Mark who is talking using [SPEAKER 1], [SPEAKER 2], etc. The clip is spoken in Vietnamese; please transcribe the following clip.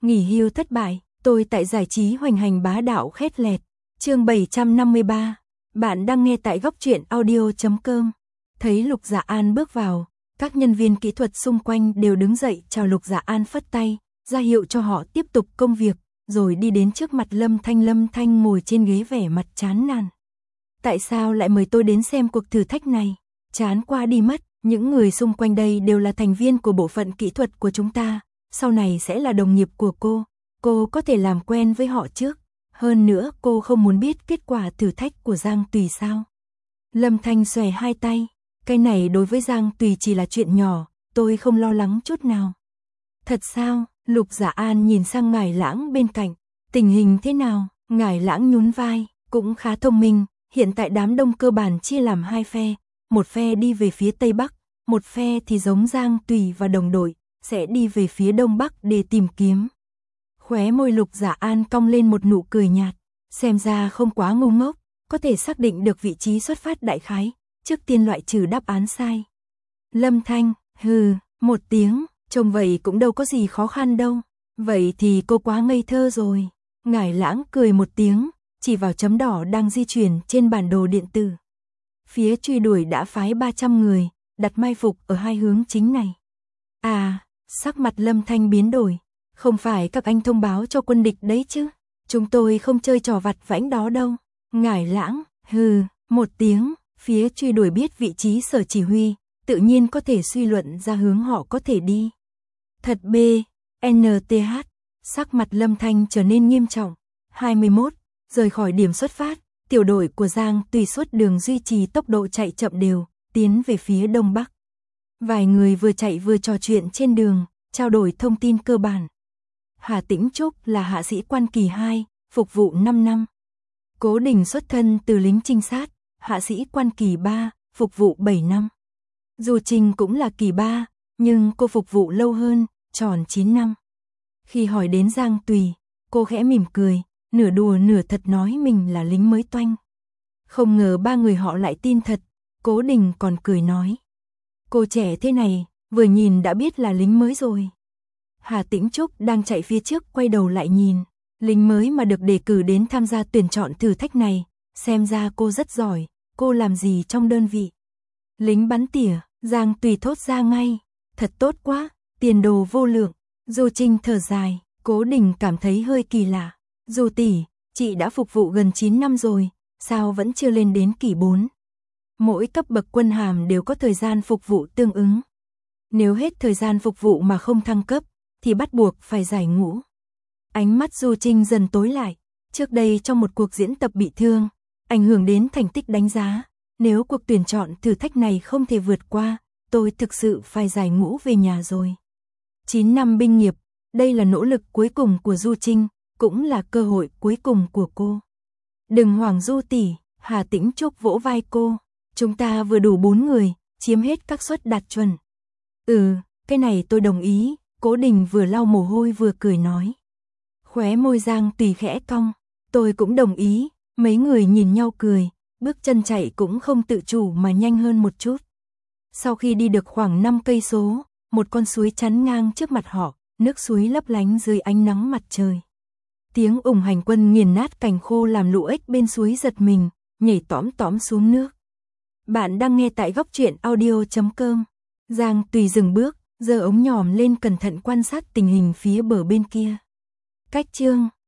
[SPEAKER 1] Nghỉ hưu thất bại, tôi tại giải trí hoành hành bá đạo khét lẹt. Chương 753. Bạn đang nghe tại góc truyện audio.com. Thấy Lục Dạ An bước vào, các nhân viên kỹ thuật xung quanh đều đứng dậy chào Lục Dạ An, phất tay, ra hiệu cho họ tiếp tục công việc, rồi đi đến trước mặt Lâm Thanh. Lâm Thanh ngồi trên ghế vẻ mặt chán nản. Tại sao lại mời tôi đến xem cuộc thử thách này? Chán qua đi mất, những người xung quanh đây đều là thành viên của bộ phận kỹ thuật của chúng ta, sau này sẽ là đồng nghiệp của cô có thể làm quen với họ trước. Hơn nữa cô không muốn biết kết quả thử thách của Giang Tùy sao? Lâm Thanh xòe hai tay, cái này đối với Giang Tùy chỉ là chuyện nhỏ, tôi không lo lắng chút nào. Thật sao? Lục Dạ An nhìn sang Ngải Lãng bên cạnh, tình hình thế nào? Ngải Lãng nhún vai, cũng khá thông minh, hiện tại đám đông cơ bản chia làm hai phe, một phe đi về phía Tây Bắc, một phe thì giống Giang Tùy và đồng đội, sẽ đi về phía Đông Bắc để tìm kiếm. Khóe môi Lục Dạ An cong lên một nụ cười nhạt, xem ra không quá ngu ngốc, có thể xác định được vị trí xuất phát đại khái, trước tiên loại trừ đáp án sai. Lâm Thanh, hừ, một tiếng, trông vậy cũng đâu có gì khó khăn đâu, vậy thì cô quá ngây thơ rồi. Ngải Lãng cười một tiếng, chỉ vào chấm đỏ đang di chuyển trên bản đồ điện tử. Phía truy đuổi đã phái 300 người, đặt mai phục ở hai hướng chính này. À, sắc mặt Lâm Thanh biến đổi, không phải các anh thông báo cho quân địch đấy chứ? Chúng tôi không chơi trò vặt vãnh đó đâu. Ngải Lãng, hừ, một tiếng, phía truy đuổi biết vị trí sở chỉ huy, tự nhiên có thể suy luận ra hướng họ có thể đi. Thật B, NTH, sắc mặt Lâm Thanh trở nên nghiêm trọng. 21, rời khỏi điểm xuất phát, tiểu đội của Giang Tùy suốt đường duy trì tốc độ chạy chậm đều, tiến về phía Đông Bắc. Vài người vừa chạy vừa trò chuyện trên đường, trao đổi thông tin cơ bản. Hà Tĩnh Trúc là hạ sĩ quan kỳ 2, phục vụ 5 năm. Cố Đình xuất thân từ lính trinh sát, hạ sĩ quan kỳ 3, phục vụ 7 năm. Du Trình cũng là kỳ 3, nhưng cô phục vụ lâu hơn, tròn 9 năm. Khi hỏi đến Giang Tùy, cô khẽ mỉm cười, nửa đùa nửa thật nói mình là lính mới toanh. Không ngờ ba người họ lại tin thật, Cố Đình còn cười nói. Cô trẻ thế này, vừa nhìn đã biết là lính mới rồi. Hà Tĩnh Trúc đang chạy phía trước quay đầu lại nhìn, lính mới mà được đề cử đến tham gia tuyển chọn thử thách này, xem ra cô rất giỏi, cô làm gì trong đơn vị? Lính bắn tỉa, Giang Tùy thốt ra ngay, thật tốt quá, tiền đồ vô lượng. Du Trinh thở dài, Cố Đình cảm thấy hơi kỳ lạ. Du tỷ, chị đã phục vụ gần 9 năm rồi, sao vẫn chưa lên đến kỳ 4? Mỗi cấp bậc quân hàm đều có thời gian phục vụ tương ứng. Nếu hết thời gian phục vụ mà không thăng cấp, thì bắt buộc phải giải ngũ. Ánh mắt Du Trinh dần tối lại, trước đây trong một cuộc diễn tập bị thương, ảnh hưởng đến thành tích đánh giá, nếu cuộc tuyển chọn thử thách này không thể vượt qua, tôi thực sự phải giải ngũ về nhà rồi. 9 năm binh nghiệp, đây là nỗ lực cuối cùng của Du Trinh, cũng là cơ hội cuối cùng của cô. Đừng hoảng Du tỷ, Hà Tĩnh Trúc vỗ vai cô, chúng ta vừa đủ 4 người, chiếm hết các suất đạt chuẩn. Cái này tôi đồng ý, Cố Đình vừa lau mồ hôi vừa cười nói. Khóe môi Giang Tùy khẽ cong, tôi cũng đồng ý, mấy người nhìn nhau cười, bước chân chạy cũng không tự chủ mà nhanh hơn một chút. Sau khi đi được khoảng 5 cây số, một con suối chắn ngang trước mặt họ, nước suối lấp lánh dưới ánh nắng mặt trời. Tiếng ủng hành quân nghiền nát cành khô làm lũ ếch bên suối giật mình, nhảy tõm tõm xuống nước. Bạn đang nghe tại góc truyện audio.com. Giang Tùy dừng bước, giơ ống nhòm lên cẩn thận quan sát tình hình phía bờ bên kia. Cách chương